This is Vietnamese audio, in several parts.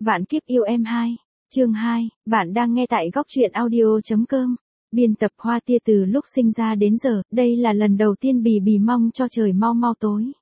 Vạn kiếp yêu em 2, chương 2, bạn đang nghe tại góc truyện audio.com. Biên tập Hoa Tia. Từ lúc sinh ra đến giờ, đây là lần đầu tiên Bì Bì mong cho trời mau mau tối.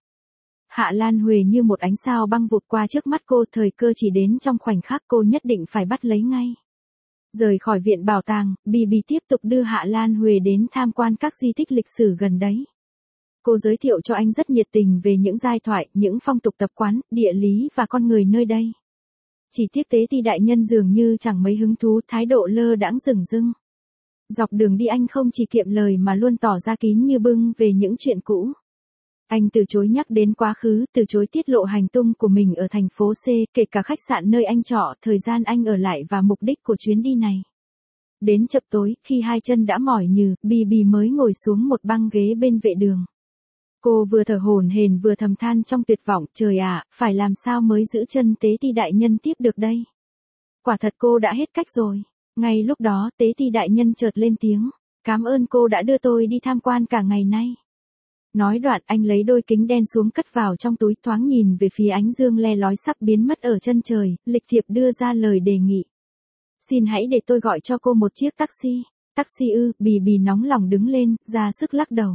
Hạ Lan Huệ như một ánh sao băng vụt qua trước mắt cô, thời cơ chỉ đến trong khoảnh khắc, cô nhất định phải bắt lấy ngay. Rời khỏi viện bảo tàng, Bì Bì tiếp tục đưa Hạ Lan Huệ đến tham quan các di tích lịch sử gần đấy. Cô giới thiệu cho anh rất nhiệt tình về những giai thoại, những phong tục tập quán, địa lý và con người nơi đây. Chỉ tiếc Tế Ti đại nhân dường như chẳng mấy hứng thú, thái độ lơ đãng rừng rưng. Dọc đường đi anh không chỉ kiệm lời mà luôn tỏ ra kín như bưng về những chuyện cũ. Anh từ chối nhắc đến quá khứ, từ chối tiết lộ hành tung của mình ở thành phố C, kể cả khách sạn nơi anh trọ, thời gian anh ở lại và mục đích của chuyến đi này. Đến chập tối, khi hai chân đã mỏi nhừ, Bì Bì mới ngồi xuống một băng ghế bên vệ đường. Cô vừa thở hổn hển vừa thầm than trong tuyệt vọng, trời ạ, phải làm sao mới giữ chân Tế Ti đại nhân tiếp được đây? Quả thật cô đã hết cách rồi. Ngay lúc đó, Tế Ti đại nhân chợt lên tiếng, cảm ơn cô đã đưa tôi đi tham quan cả ngày nay. Nói đoạn anh lấy đôi kính đen xuống cất vào trong túi, thoáng nhìn về phía ánh dương le lói sắp biến mất ở chân trời, lịch thiệp đưa ra lời đề nghị. Xin hãy để tôi gọi cho cô một chiếc taxi. Taxi ư? Bì Bì nóng lòng đứng lên, ra sức lắc đầu.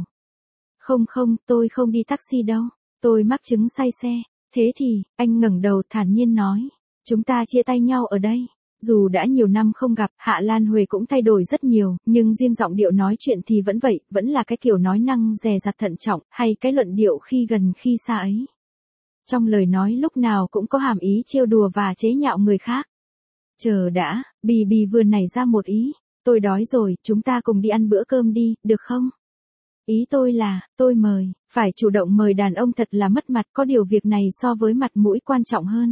Không, tôi không đi taxi đâu, tôi mắc chứng say xe. Thế thì, anh ngẩng đầu thản nhiên nói, chúng ta chia tay nhau ở đây. Dù đã nhiều năm không gặp, Hạ Lan Huệ cũng thay đổi rất nhiều, nhưng riêng giọng điệu nói chuyện thì vẫn vậy, vẫn là cái kiểu nói năng dè dặt thận trọng, hay cái luận điệu khi gần khi xa ấy. Trong lời nói lúc nào cũng có hàm ý trêu đùa và chế nhạo người khác. Chờ đã, Bì Bì vừa nảy ra một ý, tôi đói rồi, chúng ta cùng đi ăn bữa cơm đi, được không? Ý tôi là, tôi mời, phải chủ động mời đàn ông thật là mất mặt, có điều việc này so với mặt mũi quan trọng hơn.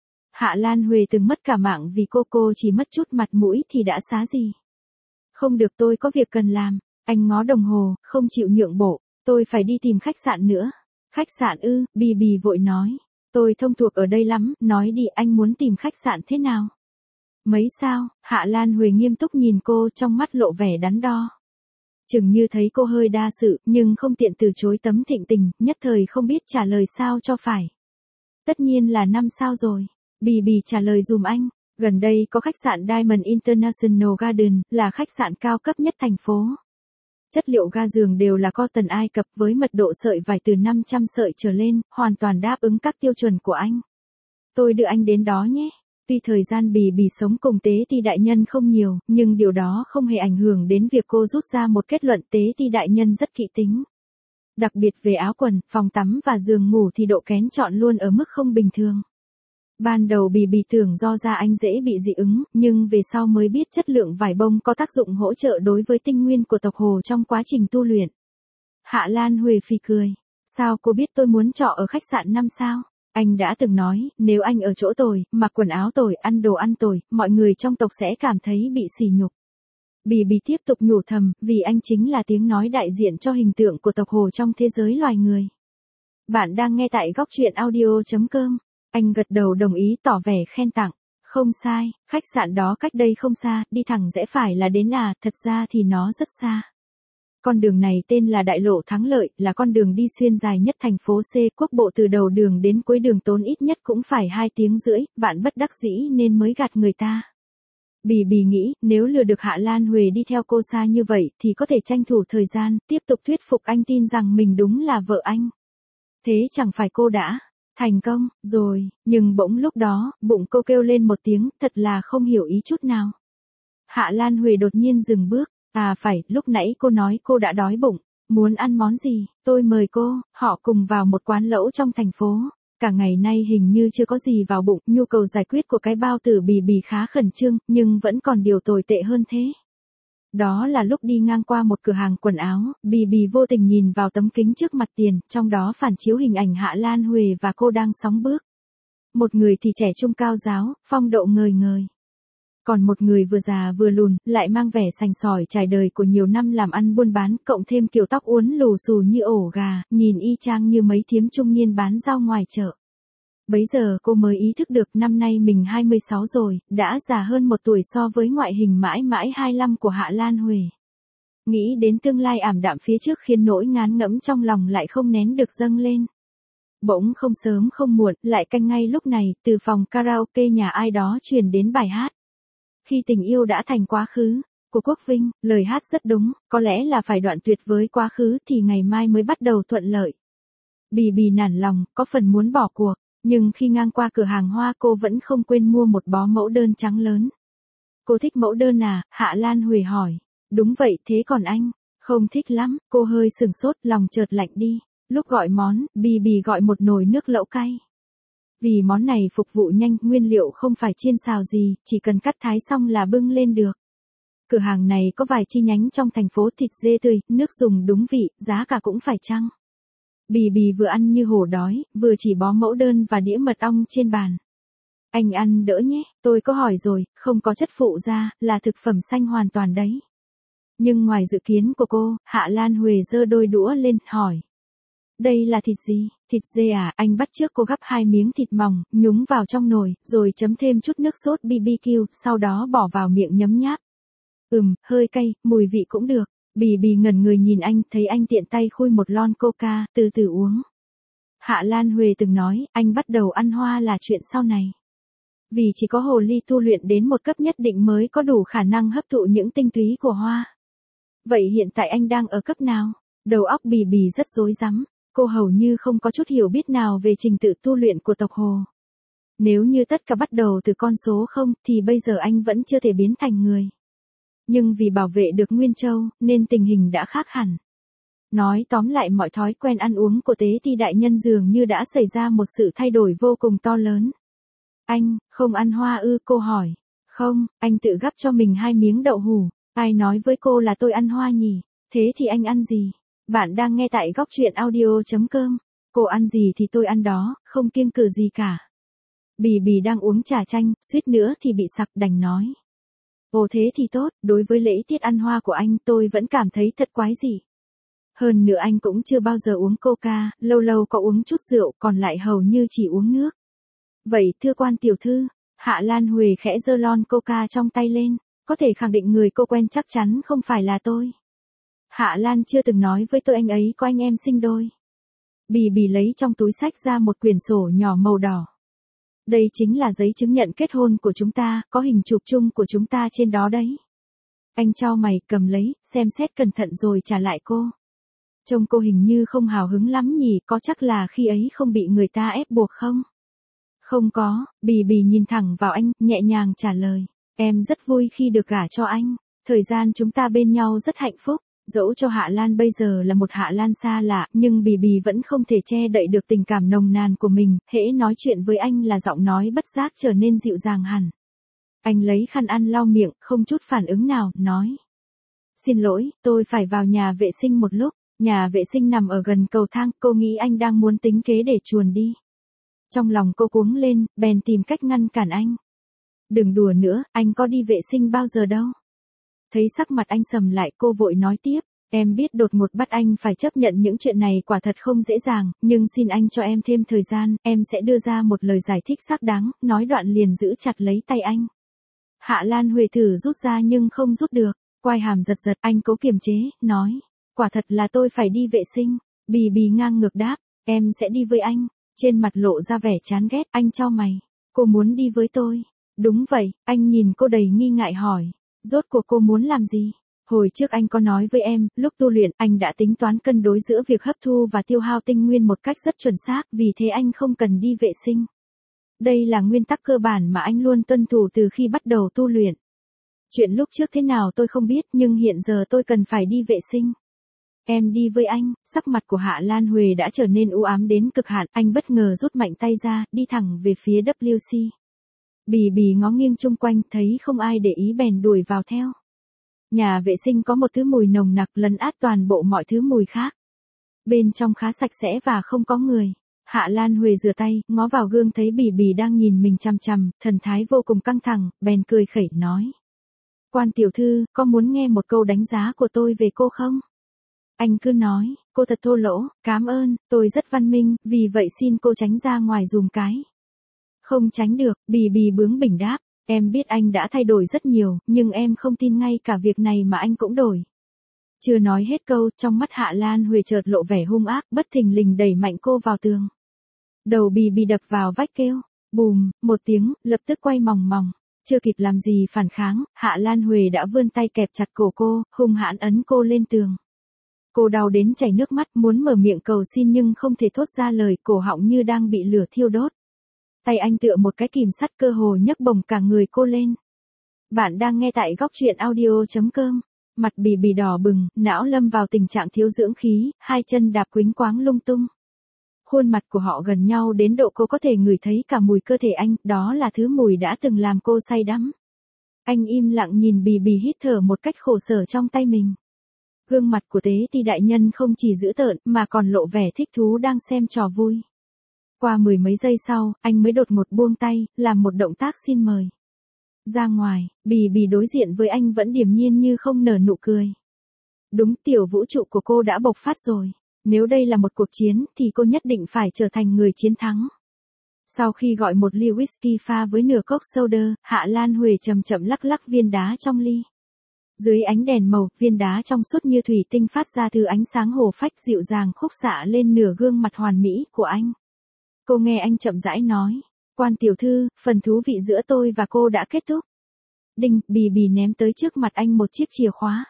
Hạ Lan Huệ từng mất cả mạng vì cô chỉ mất chút mặt mũi thì đã xá gì. Không được, tôi có việc cần làm. Anh ngó đồng hồ, không chịu nhượng bộ, tôi phải đi tìm khách sạn nữa. Khách sạn ư? Bì Bì vội nói, tôi thông thuộc ở đây lắm, nói đi, anh muốn tìm khách sạn thế nào? Mấy sao? Hạ Lan Huệ nghiêm túc nhìn cô, trong mắt lộ vẻ đắn đo. Chừng như thấy cô hơi đa sự, nhưng không tiện từ chối tấm thịnh tình, nhất thời không biết trả lời sao cho phải. Tất nhiên là 5 sao rồi. Bì Bì trả lời dùm anh, gần đây có khách sạn Diamond International Garden, là khách sạn cao cấp nhất thành phố. Chất liệu ga giường đều là cotton Ai Cập với mật độ sợi vải từ 500 sợi trở lên, hoàn toàn đáp ứng các tiêu chuẩn của anh. Tôi đưa anh đến đó nhé. Tuy thời gian Bì Bì sống cùng Tế Ti đại nhân không nhiều, nhưng điều đó không hề ảnh hưởng đến việc cô rút ra một kết luận, Tế Ti đại nhân rất kỹ tính. Đặc biệt về áo quần, phòng tắm và giường ngủ thì độ kén chọn luôn ở mức không bình thường. Ban đầu Bì Bì tưởng do da anh dễ bị dị ứng, nhưng về sau mới biết chất lượng vải bông có tác dụng hỗ trợ đối với tinh nguyên của tộc Hồ trong quá trình tu luyện. Hạ Lan Huệ phì cười, sao cô biết tôi muốn trọ ở khách sạn 5 sao? Anh đã từng nói, nếu anh ở chỗ tồi, mặc quần áo tồi, ăn đồ ăn tồi, mọi người trong tộc sẽ cảm thấy bị sỉ nhục. Bì Bì tiếp tục nhủ thầm, vì anh chính là tiếng nói đại diện cho hình tượng của tộc Hồ trong thế giới loài người. Bạn đang nghe tại góc truyện audio.com. Anh gật đầu đồng ý, tỏ vẻ khen tặng. Không sai, khách sạn đó cách đây không xa, đi thẳng rẽ phải là đến à, thật ra thì nó rất xa. Con đường này tên là Đại lộ Thắng Lợi, là con đường đi xuyên dài nhất thành phố C, quốc bộ từ đầu đường đến cuối đường tốn ít nhất cũng phải 2 tiếng rưỡi, vạn bất đắc dĩ nên mới gạt người ta. Bì Bì nghĩ, nếu lừa được Hạ Lan Huệ đi theo cô xa như vậy thì có thể tranh thủ thời gian, tiếp tục thuyết phục anh tin rằng mình đúng là vợ anh. Thế chẳng phải cô đã thành công rồi, nhưng bỗng lúc đó, bụng cô kêu lên một tiếng, thật là không hiểu ý chút nào. Hạ Lan Huệ đột nhiên dừng bước, à phải, lúc nãy cô nói cô đã đói bụng, muốn ăn món gì, tôi mời cô, họ cùng vào một quán lẩu trong thành phố. Cả ngày nay hình như chưa có gì vào bụng, nhu cầu giải quyết của cái bao tử Bì Bì khá khẩn trương, nhưng vẫn còn điều tồi tệ hơn thế. Đó là lúc đi ngang qua một cửa hàng quần áo, Bì Bì vô tình nhìn vào tấm kính trước mặt tiền, trong đó phản chiếu hình ảnh Hạ Lan Huệ và cô đang sóng bước. Một người thì trẻ trung cao ráo, phong độ ngời ngời. Còn một người vừa già vừa lùn, lại mang vẻ sành sỏi trải đời của nhiều năm làm ăn buôn bán, cộng thêm kiểu tóc uốn lù xù như ổ gà, nhìn y chang như mấy thiếm trung niên bán rau ngoài chợ. Bấy giờ cô mới ý thức được năm nay mình 26 rồi, đã già hơn 1 tuổi so với ngoại hình mãi mãi 25 của Hạ Lan Huệ. Nghĩ đến tương lai ảm đạm phía trước khiến nỗi ngán ngẫm trong lòng lại không nén được dâng lên. Bỗng không sớm không muộn, lại canh ngay lúc này, từ phòng karaoke nhà ai đó truyền đến bài hát. Khi tình yêu đã thành quá khứ, của Quốc Vinh, lời hát rất đúng, có lẽ là phải đoạn tuyệt với quá khứ thì ngày mai mới bắt đầu thuận lợi. Bì bì nản lòng, có phần muốn bỏ cuộc, nhưng khi ngang qua cửa hàng hoa cô vẫn không quên mua một bó mẫu đơn trắng lớn. Cô thích mẫu đơn à? Hạ Lan Huệ hỏi. Đúng vậy, thế còn anh? Không thích lắm, cô hơi sừng sốt, lòng chợt lạnh đi. Lúc gọi món, bì bì gọi một nồi nước lẩu cay. Vì món này phục vụ nhanh, nguyên liệu không phải chiên xào gì, chỉ cần cắt thái xong là bưng lên được. Cửa hàng này có vài chi nhánh trong thành phố, thịt dê tươi, nước dùng đúng vị, giá cả cũng phải chăng. Bì bì vừa ăn như hổ đói, vừa chỉ bó mẫu đơn và đĩa mật ong trên bàn. Anh ăn đỡ nhé, tôi có hỏi rồi, không có chất phụ gia, là thực phẩm xanh hoàn toàn đấy. Nhưng ngoài dự kiến của cô, Hạ Lan Huệ giơ đôi đũa lên, hỏi. Đây là thịt gì? Thịt dê à? Anh bắt chước cô gắp 2 miếng thịt mỏng, nhúng vào trong nồi, rồi chấm thêm chút nước sốt BBQ, sau đó bỏ vào miệng nhấm nháp. Hơi cay, mùi vị cũng được. Bì bì ngẩn người nhìn anh, thấy anh tiện tay khui một lon coca, từ từ uống. Hạ Lan Huệ từng nói, anh bắt đầu ăn hoa là chuyện sau này. Vì chỉ có hồ ly tu luyện đến một cấp nhất định mới có đủ khả năng hấp thụ những tinh túy của hoa. Vậy hiện tại anh đang ở cấp nào? Đầu óc bì bì rất rối rắm, cô hầu như không có chút hiểu biết nào về trình tự tu luyện của tộc hồ. Nếu như tất cả bắt đầu từ con số 0 thì bây giờ anh vẫn chưa thể biến thành người. Nhưng vì bảo vệ được Nguyên Châu, nên tình hình đã khác hẳn. Nói tóm lại mọi thói quen ăn uống của Tế Ti đại nhân dường như đã xảy ra một sự thay đổi vô cùng to lớn. Anh, không ăn hoa ư? Cô hỏi. Không, anh tự gắp cho mình 2 miếng đậu hủ. Ai nói với cô là tôi ăn hoa nhỉ? Thế thì anh ăn gì? Bạn đang nghe tại góc truyện audio.com. Cô ăn gì thì tôi ăn đó, không kiêng cừ gì cả. Bì bì đang uống trà chanh, suýt nữa thì bị sặc, đành nói. Ồ thế thì tốt, đối với lễ tiết ăn hoa của anh tôi vẫn cảm thấy thật quái dị. Hơn nữa anh cũng chưa bao giờ uống coca, lâu lâu có uống chút rượu, còn lại hầu như chỉ uống nước. Vậy thưa quan tiểu thư, Hạ Lan Huệ khẽ giơ lon coca trong tay lên, có thể khẳng định người cô quen chắc chắn không phải là tôi. Hạ Lan chưa từng nói với tôi anh ấy có anh em sinh đôi. Bì bì lấy trong túi xách ra một quyển sổ nhỏ màu đỏ. Đây chính là giấy chứng nhận kết hôn của chúng ta, có hình chụp chung của chúng ta trên đó đấy. Anh chau mày, cầm lấy, xem xét cẩn thận rồi trả lại cô. Trông cô hình như không hào hứng lắm nhỉ, có chắc là khi ấy không bị người ta ép buộc không? Không có, bì bì nhìn thẳng vào anh, nhẹ nhàng trả lời. Em rất vui khi được gả cho anh, thời gian chúng ta bên nhau rất hạnh phúc. Dẫu cho Hạ Lan bây giờ là một Hạ Lan xa lạ, nhưng bì bì vẫn không thể che đậy được tình cảm nồng nàn của mình, hễ nói chuyện với anh là giọng nói bất giác trở nên dịu dàng hẳn. Anh lấy khăn ăn lau miệng, không chút phản ứng nào, nói. Xin lỗi, tôi phải vào nhà vệ sinh một lúc, nhà vệ sinh nằm ở gần cầu thang, cô nghĩ anh đang muốn tính kế để chuồn đi. Trong lòng cô cuống lên, bèn tìm cách ngăn cản anh. Đừng đùa nữa, anh có đi vệ sinh bao giờ đâu. Thấy sắc mặt anh sầm lại, cô vội nói tiếp, em biết đột ngột bắt anh phải chấp nhận những chuyện này quả thật không dễ dàng, nhưng xin anh cho em thêm thời gian, em sẽ đưa ra một lời giải thích xác đáng, nói đoạn liền giữ chặt lấy tay anh. Hạ Lan Huệ thử rút ra nhưng không rút được, quai hàm giật giật, anh cố kiềm chế, nói, quả thật là tôi phải đi vệ sinh, bì bì ngang ngược đáp, em sẽ đi với anh, trên mặt lộ ra vẻ chán ghét, anh chau mày, cô muốn đi với tôi, đúng vậy, anh nhìn cô đầy nghi ngại hỏi. Rốt cuộc cô muốn làm gì? Hồi trước anh có nói với em, lúc tu luyện, anh đã tính toán cân đối giữa việc hấp thu và tiêu hao tinh nguyên một cách rất chuẩn xác, vì thế anh không cần đi vệ sinh. Đây là nguyên tắc cơ bản mà anh luôn tuân thủ từ khi bắt đầu tu luyện. Chuyện lúc trước thế nào tôi không biết, nhưng hiện giờ tôi cần phải đi vệ sinh. Em đi với anh, sắc mặt của Hạ Lan Huệ đã trở nên u ám đến cực hạn, anh bất ngờ rút mạnh tay ra, đi thẳng về phía WC. Bì bì ngó nghiêng chung quanh, thấy không ai để ý bèn đuổi vào theo. Nhà vệ sinh có một thứ mùi nồng nặc lấn át toàn bộ mọi thứ mùi khác. Bên trong khá sạch sẽ và không có người. Hạ Lan Huệ rửa tay, ngó vào gương thấy bì bì đang nhìn mình chằm chằm, thần thái vô cùng căng thẳng, bèn cười khẩy nói. Quan tiểu thư, có muốn nghe một câu đánh giá của tôi về cô không? Anh cứ nói, cô thật thô lỗ, cảm ơn, tôi rất văn minh, vì vậy xin cô tránh ra ngoài dùm cái. Không tránh được, bì bì bướng bỉnh đáp, em biết anh đã thay đổi rất nhiều, nhưng em không tin ngay cả việc này mà anh cũng đổi. Chưa nói hết câu, trong mắt Hạ Lan Huệ chợt lộ vẻ hung ác, bất thình lình đẩy mạnh cô vào tường. Đầu bì bì đập vào vách kêu. Bùm, một tiếng, lập tức quay mòng mòng. Chưa kịp làm gì phản kháng, Hạ Lan Huệ đã vươn tay kẹp chặt cổ cô, hung hãn ấn cô lên tường. Cô đau đến chảy nước mắt, muốn mở miệng cầu xin nhưng không thể thốt ra lời, cổ họng như đang bị lửa thiêu đốt. Tay anh tựa một cái kìm sắt, cơ hồ nhấc bổng cả người cô lên. Bạn đang nghe tại góc truyện audio.com. Mặt bì bì đỏ bừng, não lâm vào tình trạng thiếu dưỡng khí, hai chân đạp quính quáng lung tung. Khuôn mặt của họ gần nhau đến độ cô có thể ngửi thấy cả mùi cơ thể anh, đó là thứ mùi đã từng làm cô say đắm. Anh im lặng nhìn bì bì hít thở một cách khổ sở trong tay mình. Gương mặt của Tế Ti đại nhân không chỉ dữ tợn mà còn lộ vẻ thích thú đang xem trò vui. Qua mười mấy giây sau, anh mới đột ngột buông tay, làm một động tác xin mời. Ra ngoài, bì bì đối diện với anh vẫn điềm nhiên như không nở nụ cười. Đúng, tiểu vũ trụ của cô đã bộc phát rồi. Nếu đây là một cuộc chiến thì cô nhất định phải trở thành người chiến thắng. Sau khi gọi một ly whisky pha với nửa cốc soda, Hạ Lan Huệ chậm chậm lắc lắc viên đá trong ly. Dưới ánh đèn màu, viên đá trong suốt như thủy tinh phát ra thứ ánh sáng hồ phách dịu dàng khúc xạ lên nửa gương mặt hoàn mỹ của anh. Cô nghe anh chậm rãi nói, quan tiểu thư, phần thú vị giữa tôi và cô đã kết thúc. Đinh, bì bì ném tới trước mặt anh một chiếc chìa khóa.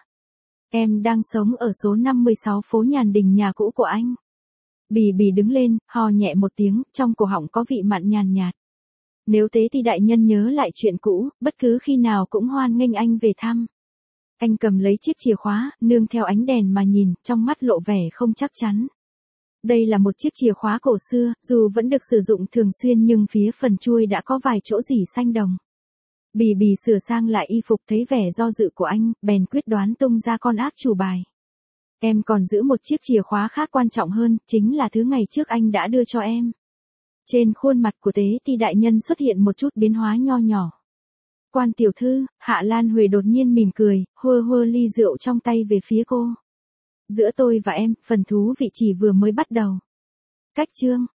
Em đang sống ở số 56 phố Nhàn Đình, nhà cũ của anh. Bì bì đứng lên, ho nhẹ một tiếng, trong cổ họng có vị mặn nhàn nhạt. Nếu Tế Ti đại nhân nhớ lại chuyện cũ, bất cứ khi nào cũng hoan nghênh anh về thăm. Anh cầm lấy chiếc chìa khóa, nương theo ánh đèn mà nhìn, trong mắt lộ vẻ không chắc chắn. Đây là một chiếc chìa khóa cổ xưa, dù vẫn được sử dụng thường xuyên nhưng phía phần chuôi đã có vài chỗ rỉ xanh đồng. Bì bì sửa sang lại y phục, thấy vẻ do dự của anh, bèn quyết đoán tung ra con ác chủ bài. Em còn giữ một chiếc chìa khóa khác quan trọng hơn, chính là thứ ngày trước anh đã đưa cho em. Trên khuôn mặt của Tế Ti đại nhân xuất hiện một chút biến hóa nho nhỏ. Quan tiểu thư, Hạ Lan Huệ đột nhiên mỉm cười, hơ hơ ly rượu trong tay về phía cô. Giữa tôi và em, phần thú vị chỉ vừa mới bắt đầu. Cách chương